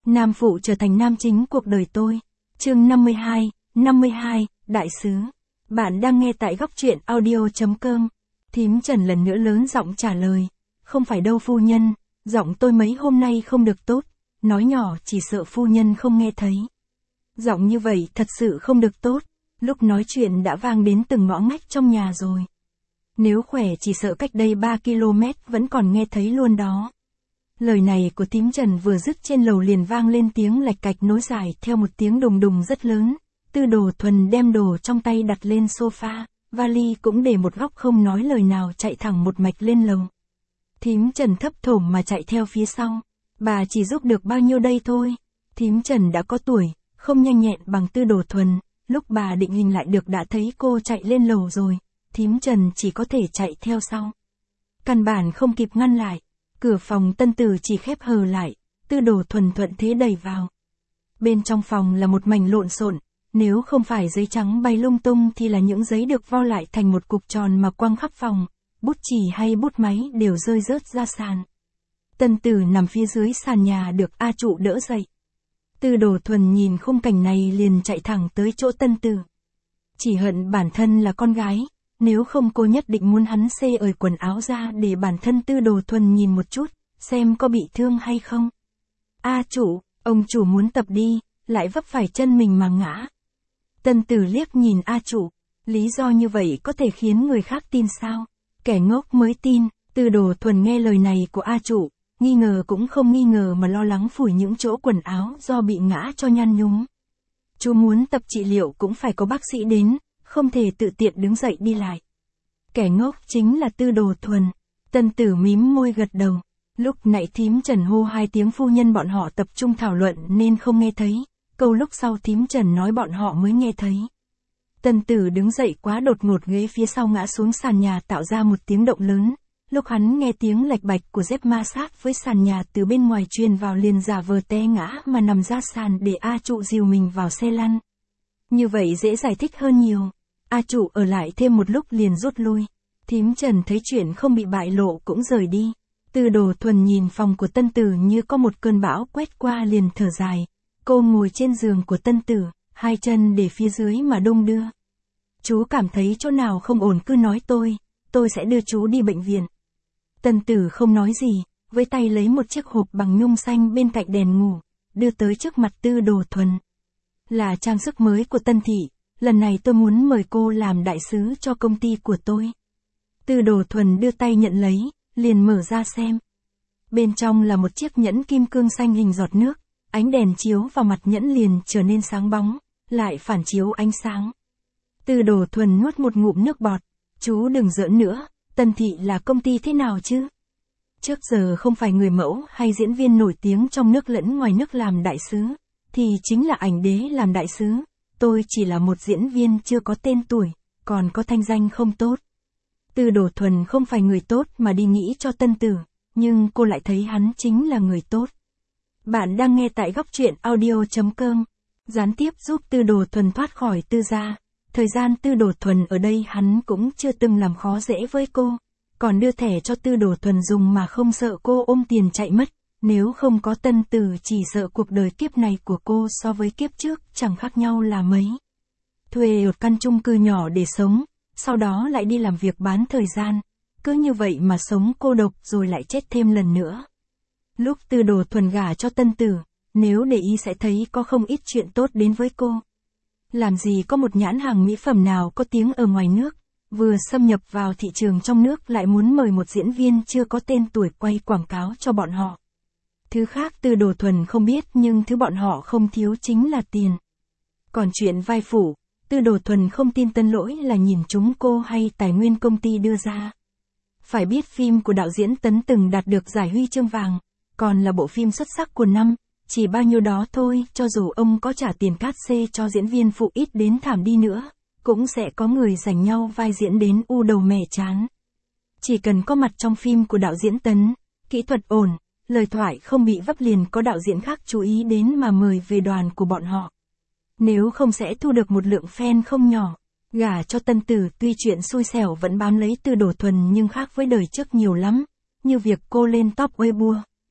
Nam phụ trở thành nam chính cuộc đời tôi. Chương 52, Đại sứ. Bạn đang nghe tại góc truyện audio.com. Thím Trần lần nữa lớn giọng trả lời. Không phải đâu phu nhân, giọng tôi mấy hôm nay không được tốt, nói nhỏ chỉ sợ phu nhân không nghe thấy. Giọng như vậy thật sự không được tốt, lúc nói chuyện đã vang đến từng ngõ ngách trong nhà rồi. Nếu khỏe chỉ sợ cách đây 3 km vẫn còn nghe thấy luôn đó. Lời này của thím Trần vừa dứt trên lầu liền vang lên tiếng lạch cạch nối dài theo một tiếng đùng đùng rất lớn. Tư Đồ Thuần đem đồ trong tay đặt lên sofa, vali cũng để một góc không nói lời nào chạy thẳng một mạch lên lầu. Thím Trần thấp thỏm mà chạy theo phía sau. Bà chỉ giúp được bao nhiêu đây thôi. Thím Trần đã có tuổi, không nhanh nhẹn bằng Tư Đồ Thuần. Lúc bà định hình lại được đã thấy cô chạy lên lầu rồi. Thím Trần chỉ có thể chạy theo sau. Căn bản không kịp ngăn lại. Cửa phòng Tân Tử chỉ khép hờ lại. Tư Đồ Thuần thuận thế đẩy vào. Bên trong phòng là một mảnh lộn xộn. Nếu không phải giấy trắng bay lung tung thì là những giấy được vo lại thành một cục tròn mà quăng khắp phòng. Bút chì hay bút máy đều rơi rớt ra sàn. Tân Tử nằm phía dưới sàn nhà được A Trụ đỡ dậy. Tư Đồ Thuần nhìn khung cảnh này liền chạy thẳng tới chỗ Tân Tử. Chỉ hận bản thân là con gái, nếu không cô nhất định muốn hắn xê ời quần áo ra để bản thân Tư Đồ Thuần nhìn một chút, xem có bị thương hay không. A Trụ, ông chủ muốn tập đi, lại vấp phải chân mình mà ngã. Tân Tử liếc nhìn A Trụ, lý do như vậy có thể khiến người khác tin sao? Kẻ ngốc mới tin. Tư Đồ Thuần nghe lời này của A Trụ, nghi ngờ cũng không nghi ngờ mà lo lắng phủi những chỗ quần áo do bị ngã cho nhăn nhúm. Chú muốn tập trị liệu cũng phải có bác sĩ đến, không thể tự tiện đứng dậy đi lại. Kẻ ngốc chính là Tư Đồ Thuần. Tân Tử mím môi gật đầu. Lúc nãy thím Trần hô 2 tiếng phu nhân bọn họ tập trung thảo luận nên không nghe thấy. Câu lúc sau thím Trần nói bọn họ mới nghe thấy. Tân Tử đứng dậy quá đột ngột, ghế phía sau ngã xuống sàn nhà tạo ra một tiếng động lớn. Lúc hắn nghe tiếng lạch bạch của dép ma sát với sàn nhà từ bên ngoài truyền vào liền giả vờ té ngã mà nằm ra sàn để A Trụ dìu mình vào xe lăn. Như vậy dễ giải thích hơn nhiều. A Trụ ở lại thêm một lúc liền rút lui. Thím Trần thấy chuyện không bị bại lộ cũng rời đi. Tư Đồ Thuần nhìn phòng của Tân Tử như có một cơn bão quét qua liền thở dài. Cô ngồi trên giường của Tân Tử, 2 chân để phía dưới mà đung đưa. Chú cảm thấy chỗ nào không ổn cứ nói tôi sẽ đưa chú đi bệnh viện. Tân Tử không nói gì, với tay lấy một chiếc hộp bằng nhung xanh bên cạnh đèn ngủ, đưa tới trước mặt Tư Đồ Thuần. Là trang sức mới của Tân thị, lần này tôi muốn mời cô làm đại sứ cho công ty của tôi. Tư Đồ Thuần đưa tay nhận lấy, liền mở ra xem. Bên trong là một chiếc nhẫn kim cương xanh hình giọt nước, ánh đèn chiếu vào mặt nhẫn liền trở nên sáng bóng, lại phản chiếu ánh sáng. Tư Đồ Thuần nuốt một ngụm nước bọt. Chú đừng giỡn nữa, Tân thị là công ty thế nào chứ? Trước giờ không phải người mẫu hay diễn viên nổi tiếng trong nước lẫn ngoài nước làm đại sứ, thì chính là ảnh đế làm đại sứ. Tôi chỉ là một diễn viên chưa có tên tuổi, còn có thanh danh không tốt. Tư Đồ Thuần không phải người tốt mà đi nghĩ cho Tân Tử, nhưng cô lại thấy hắn chính là người tốt. Bạn đang nghe tại góc truyện audio.com. Gián tiếp giúp Tư Đồ Thuần thoát khỏi Tư gia. Thời gian Tư Đồ Thuần ở đây hắn cũng chưa từng làm khó dễ với cô, còn đưa thẻ cho Tư Đồ Thuần dùng mà không sợ cô ôm tiền chạy mất. Nếu không có Tân Tử chỉ sợ cuộc đời kiếp này của cô so với kiếp trước chẳng khác nhau là mấy. Thuê một căn chung cư nhỏ để sống, sau đó lại đi làm việc bán thời gian, cứ như vậy mà sống cô độc rồi lại chết thêm lần nữa. Lúc Tư Đồ Thuần gả cho Tân Tử, nếu để ý sẽ thấy có không ít chuyện tốt đến với cô. Làm gì có một nhãn hàng mỹ phẩm nào có tiếng ở ngoài nước, vừa xâm nhập vào thị trường trong nước lại muốn mời một diễn viên chưa có tên tuổi quay quảng cáo cho bọn họ. Thứ khác Tư Đồ Thuần không biết nhưng thứ bọn họ không thiếu chính là tiền. Còn chuyện vai phụ, Tư Đồ Thuần không tin Tân Lỗi là nhìn chúng cô hay tài nguyên công ty đưa ra. Phải biết phim của đạo diễn Tấn từng đạt được giải huy chương vàng, còn là bộ phim xuất sắc của năm. Chỉ bao nhiêu đó thôi, cho dù ông có trả tiền cát xê cho diễn viên phụ ít đến thảm đi nữa, cũng sẽ có người giành nhau vai diễn đến u đầu mẻ chán. Chỉ cần có mặt trong phim của đạo diễn Tấn, kỹ thuật ổn, lời thoại không bị vấp liền có đạo diễn khác chú ý đến mà mời về đoàn của bọn họ. Nếu không sẽ thu được một lượng fan không nhỏ. Gả cho Tân Tử tuy chuyện xui xẻo vẫn bám lấy Tư Đồ Thuần nhưng khác với đời trước nhiều lắm, như việc cô lên top Weibo.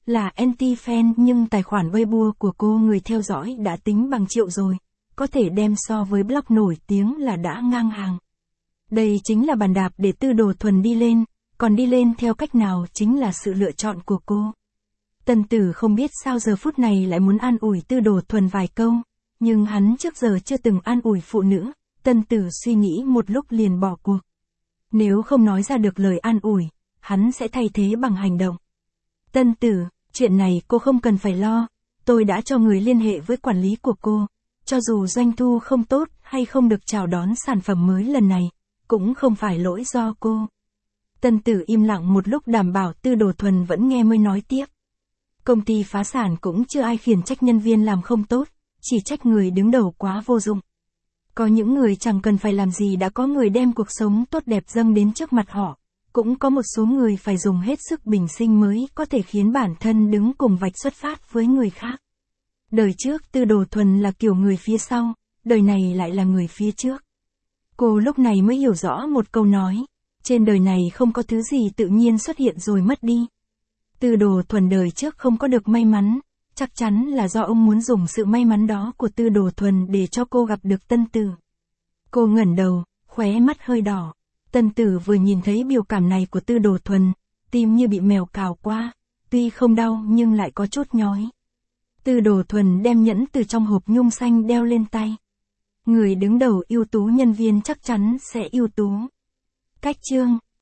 Là anti-fan nhưng tài khoản Weibo của cô người theo dõi đã tính bằng triệu rồi, có thể đem so với blog nổi tiếng là đã ngang hàng. Đây chính là bàn đạp để Tư Đồ Thuần đi lên, còn đi lên theo cách nào chính là sự lựa chọn của cô. Tân Tử không biết sao giờ phút này lại muốn an ủi Tư Đồ Thuần vài câu, nhưng hắn trước giờ chưa từng an ủi phụ nữ, Tân Tử suy nghĩ một lúc liền bỏ cuộc. Nếu không nói ra được lời an ủi, hắn sẽ thay thế bằng hành động. Tân Tử, chuyện này cô không cần phải lo, tôi đã cho người liên hệ với quản lý của cô, cho dù doanh thu không tốt hay không được chào đón sản phẩm mới lần này, cũng không phải lỗi do cô. Tân Tử im lặng một lúc đảm bảo Tư Đồ Thuần vẫn nghe mới nói tiếp. Công ty phá sản cũng chưa ai khiển trách nhân viên làm không tốt, chỉ trách người đứng đầu quá vô dụng. Có những người chẳng cần phải làm gì đã có người đem cuộc sống tốt đẹp dâng đến trước mặt họ, cũng có một số người phải dùng hết sức bình sinh mới có thể khiến bản thân đứng cùng vạch xuất phát với người khác. Đời trước Tư Đồ Thuần là kiểu người phía sau, đời này lại là người phía trước. Cô lúc này mới hiểu rõ một câu nói, trên đời này không có thứ gì tự nhiên xuất hiện rồi mất đi. Tư Đồ Thuần đời trước không có được may mắn, chắc chắn là do ông muốn dùng sự may mắn đó của Tư Đồ Thuần để cho cô gặp được Tân Tử. Cô ngẩng đầu, khóe mắt hơi đỏ. Tân Tử vừa nhìn thấy biểu cảm này của Tư Đồ Thuần, tim như bị mèo cào qua, tuy không đau nhưng lại có chút nhói. Tư Đồ Thuần đem nhẫn từ trong hộp nhung xanh đeo lên tay. Người đứng đầu ưu tú nhân viên chắc chắn sẽ ưu tú. Cách chương